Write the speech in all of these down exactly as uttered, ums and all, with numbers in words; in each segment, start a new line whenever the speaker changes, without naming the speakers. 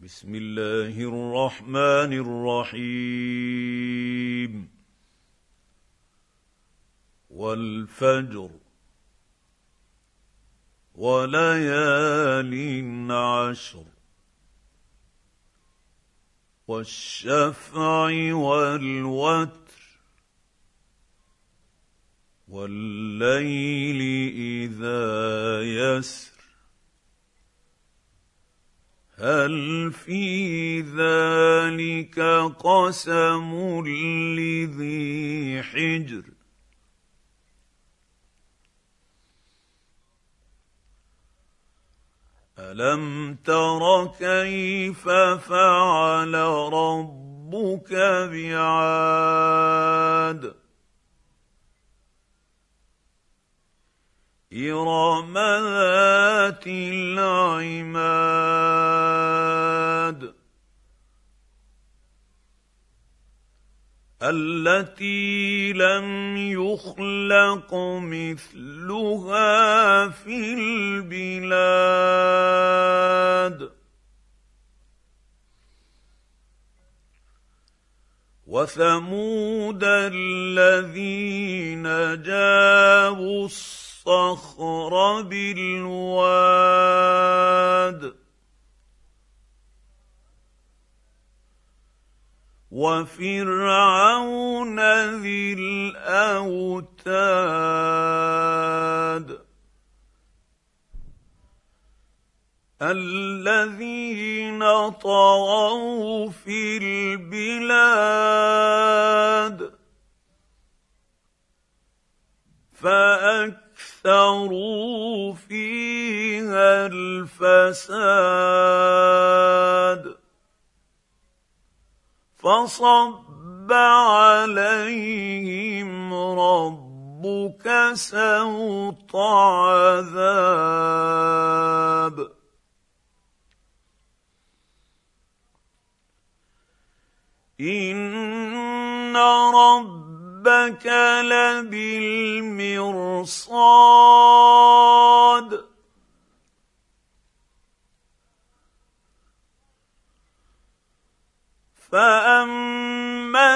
بسم الله الرحمن الرحيم. والفجر وليال عشر والشفع والوتر والليل إذا يسر هل في ذلك قسم لذي حجر ألم تر كيف فعل ربك بعاد إرم ذات العماد التي لم يخلق مثلها في البلاد وثمود الذين جابوا الصخر بالواد وفرعون ذي الأوتاد الذين طغوا في البلاد فأكثروا فيها الفساد فصب عليهم ربك سوط عذاب إن ربك لبالمرصاد فأما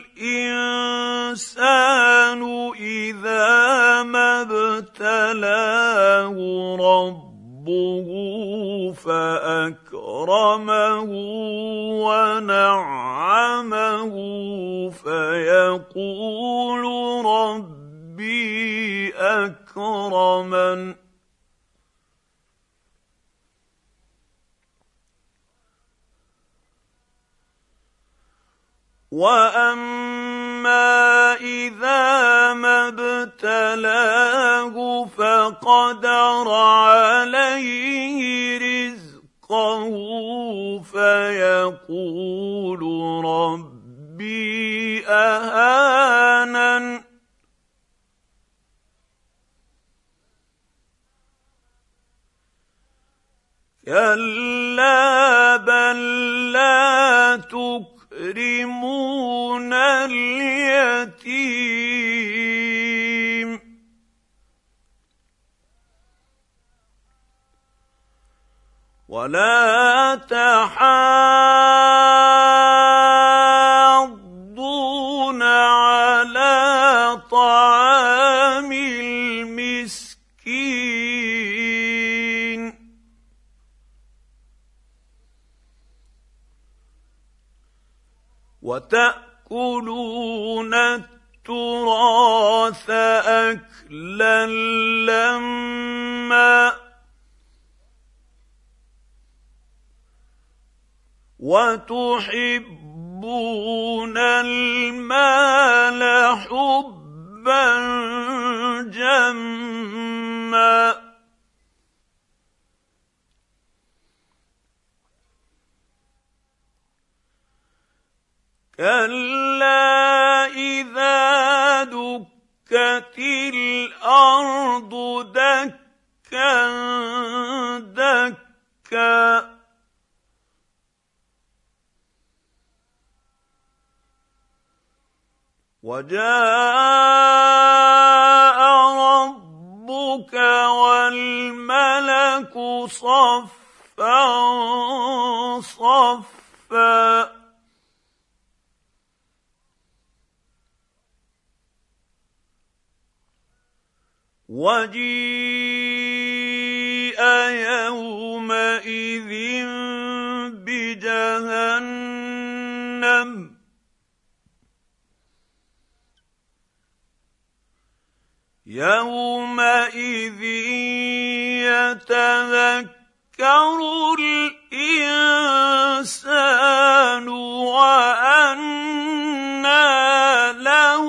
الإنسان إذا ما ابتلاه ربه فأكرمه ونعمه فيقول ربي أكرمن وأما إذا ما ابتلاه فقدر عليه رزقه فيقول ربي أهانن كلا بل لا تكرمون اليتيم ولا تحاضون على طعام المسكين وتأكلون التراث أكلا لما وتحبون المال حبا جما كلا إذا دكت الأرض دكا دكا وجاء ربك والملك صفا صفا وجيء يومئذ بجهنم يومئذ يتذكر الإنسان وأنى له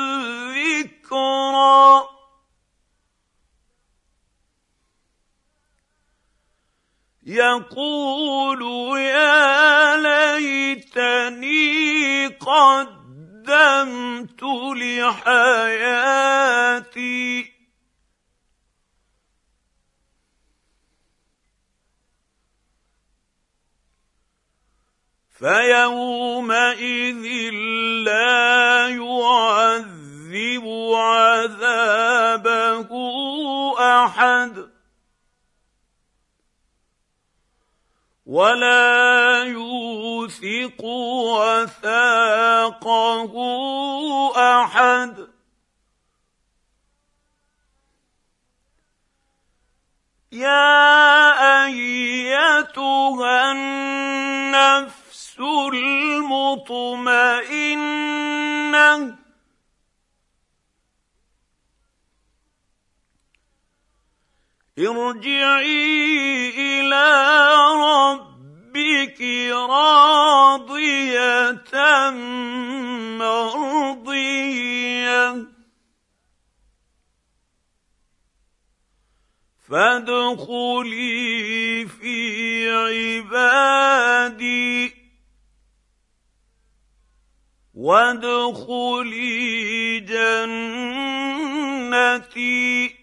الذكرى يقول يا ليتني قدمت لحياتي فيومئذ لا يعذب عذابه أحد ولا يوثق وثاقه أحد يا أيتها النفس المطمئنة ارجعي إلى ربك راضية مرضية فادخلي في عبادي وادخلي جنتي